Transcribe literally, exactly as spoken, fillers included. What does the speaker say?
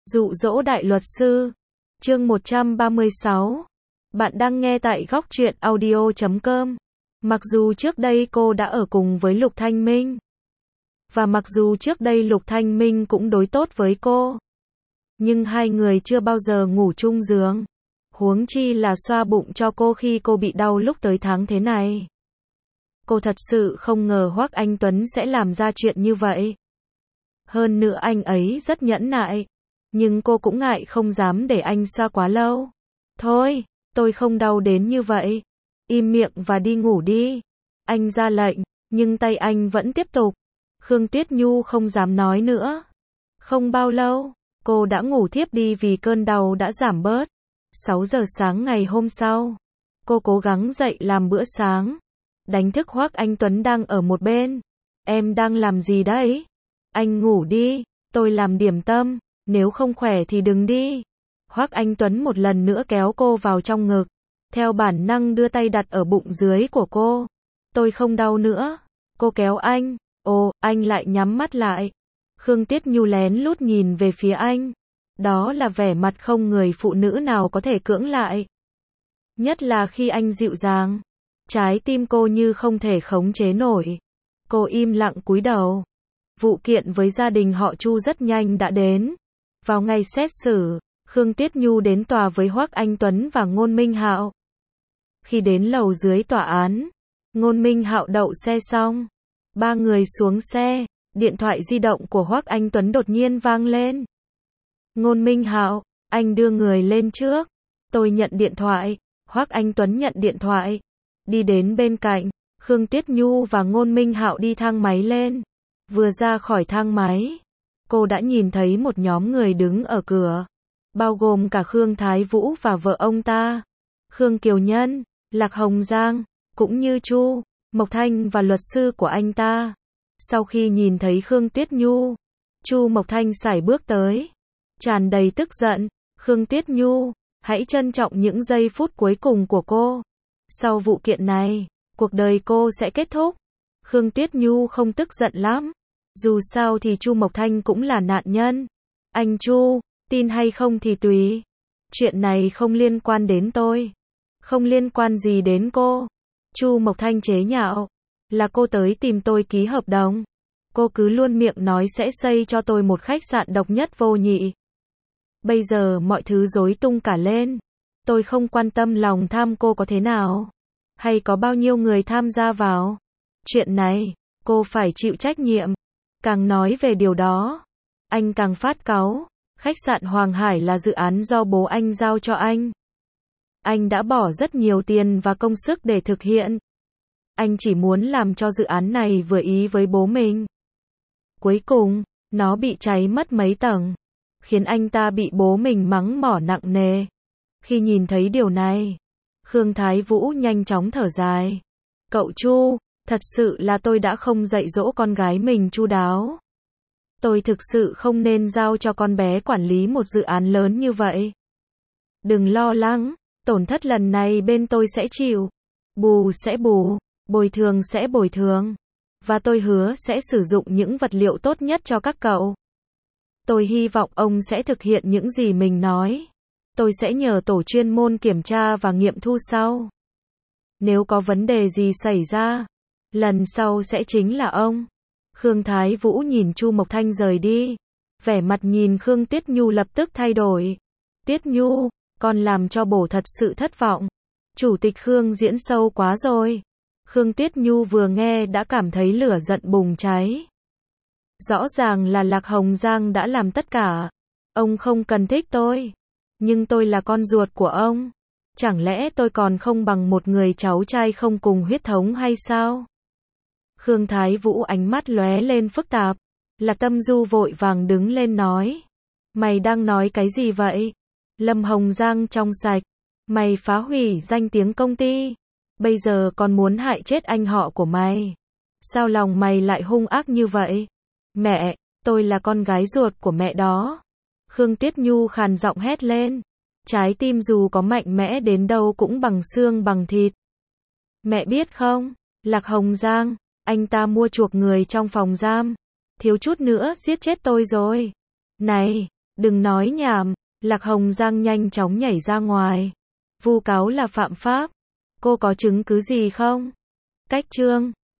Dụ dỗ đại luật sư. Chương một trăm ba mươi sáu. Bạn đang nghe tại góc truyện audio chấm com. Mặc dù trước đây cô đã ở cùng với Lục Thanh Minh, và mặc dù trước đây Lục Thanh Minh cũng đối tốt với cô, nhưng hai người chưa bao giờ ngủ chung giường. Huống chi là xoa bụng cho cô khi cô bị đau lúc tới tháng thế này. Cô thật sự không ngờ Hoắc Anh Tuấn sẽ làm ra chuyện như vậy. Hơn nữa anh ấy rất nhẫn nại, nhưng cô cũng ngại không dám để anh xoa quá lâu. Thôi, tôi không đau đến như vậy. Im miệng và đi ngủ đi. Anh ra lệnh, nhưng tay anh vẫn tiếp tục. Khương Tuyết Nhu không dám nói nữa. Không bao lâu, cô đã ngủ thiếp đi vì cơn đau đã giảm bớt. sáu giờ sáng ngày hôm sau, cô cố gắng dậy làm bữa sáng. Đánh thức Hoắc Anh Tuấn đang ở một bên. Em đang làm gì đấy? Anh ngủ đi, tôi làm điểm tâm, nếu không khỏe thì đừng đi. Hoắc Anh Tuấn một lần nữa kéo cô vào trong ngực, theo bản năng đưa tay đặt ở bụng dưới của cô. Tôi không đau nữa. Cô kéo anh. Ồ, anh lại nhắm mắt lại. Khương Tuyết Nhu lén lút nhìn về phía anh. Đó là vẻ mặt không người phụ nữ nào có thể cưỡng lại. Nhất là khi anh dịu dàng. Trái tim cô như không thể khống chế nổi. Cô im lặng cúi đầu. Vụ kiện với gia đình họ Chu rất nhanh đã đến. Vào ngày xét xử, Khương Tuyết Nhu đến tòa với Hoắc Anh Tuấn và Ngôn Minh Hạo. Khi đến lầu dưới tòa án, Ngôn Minh Hạo đậu xe xong, ba người xuống xe, điện thoại di động của Hoắc Anh Tuấn đột nhiên vang lên. Ngôn Minh Hạo, anh đưa người lên trước. Tôi nhận điện thoại. Hoắc Anh Tuấn nhận điện thoại. Đi đến bên cạnh, Khương Tuyết Nhu và Ngôn Minh Hạo đi thang máy lên. Vừa ra khỏi thang máy, cô đã nhìn thấy một nhóm người đứng ở cửa, bao gồm cả Khương Thái Vũ và vợ ông ta, Khương Kiều Nhân, Lạc Hồng Giang, cũng như Chu Mộc Thanh và luật sư của anh ta. Sau khi nhìn thấy Khương Tuyết Nhu, Chu Mộc Thanh sải bước tới, tràn đầy tức giận. Khương Tuyết Nhu, hãy trân trọng những giây phút cuối cùng của cô. Sau vụ kiện này, cuộc đời cô sẽ kết thúc. Khương Tuyết Nhu không tức giận lắm. Dù sao thì Chu Mộc Thanh cũng là nạn nhân. Anh Chu, tin hay không thì tùy. Chuyện này không liên quan đến tôi. Không liên quan gì đến cô. Chu Mộc Thanh chế nhạo. Là cô tới tìm tôi ký hợp đồng. Cô cứ luôn miệng nói sẽ xây cho tôi một khách sạn độc nhất vô nhị. Bây giờ mọi thứ rối tung cả lên. Tôi không quan tâm lòng tham cô có thế nào, hay có bao nhiêu người tham gia vào. Chuyện này, cô phải chịu trách nhiệm. Càng nói về điều đó, anh càng phát cáu. Khách sạn Hoàng Hải là dự án do bố anh giao cho anh. Anh đã bỏ rất nhiều tiền và công sức để thực hiện. Anh chỉ muốn làm cho dự án này vừa ý với bố mình. Cuối cùng, nó bị cháy mất mấy tầng, khiến anh ta bị bố mình mắng mỏ nặng nề. Khi nhìn thấy điều này, Khương Thái Vũ nhanh chóng thở dài. Cậu Chu, thật sự là tôi đã không dạy dỗ con gái mình chu đáo. Tôi thực sự không nên giao cho con bé quản lý một dự án lớn như vậy. Đừng lo lắng, tổn thất lần này bên tôi sẽ chịu. Bù sẽ bù, bồi thường sẽ bồi thường. Và tôi hứa sẽ sử dụng những vật liệu tốt nhất cho các cậu. Tôi hy vọng ông sẽ thực hiện những gì mình nói. Tôi sẽ nhờ tổ chuyên môn kiểm tra và nghiệm thu sau. Nếu có vấn đề gì xảy ra, lần sau sẽ chính là ông. Khương Thái Vũ nhìn Chu Mộc Thanh rời đi. Vẻ mặt nhìn Khương Tuyết Nhu lập tức thay đổi. Tuyết Nhu, con làm cho bổ thật sự thất vọng. Chủ tịch Khương diễn sâu quá rồi. Khương Tuyết Nhu vừa nghe đã cảm thấy lửa giận bùng cháy. Rõ ràng là Lạc Hồng Giang đã làm tất cả. Ông không cần thích tôi. Nhưng tôi là con ruột của ông. Chẳng lẽ tôi còn không bằng một người cháu trai không cùng huyết thống hay sao? Khương Thái Vũ ánh mắt lóe lên phức tạp. Lạc Tâm Du vội vàng đứng lên nói. Mày đang nói cái gì vậy? Lâm Hồng Giang trong sạch. Mày phá hủy danh tiếng công ty. Bây giờ còn muốn hại chết anh họ của mày. Sao lòng mày lại hung ác như vậy? Mẹ, tôi là con gái ruột của mẹ đó. Khương Tuyết Nhu khàn giọng hét lên. Trái tim dù có mạnh mẽ đến đâu cũng bằng xương bằng thịt. Mẹ biết không, Lạc Hồng Giang, anh ta mua chuộc người trong phòng giam. Thiếu chút nữa giết chết tôi rồi. Này, Đừng nói nhảm, Lạc Hồng Giang nhanh chóng nhảy ra ngoài. Vu cáo là phạm pháp. Cô có chứng cứ gì không? Cách chương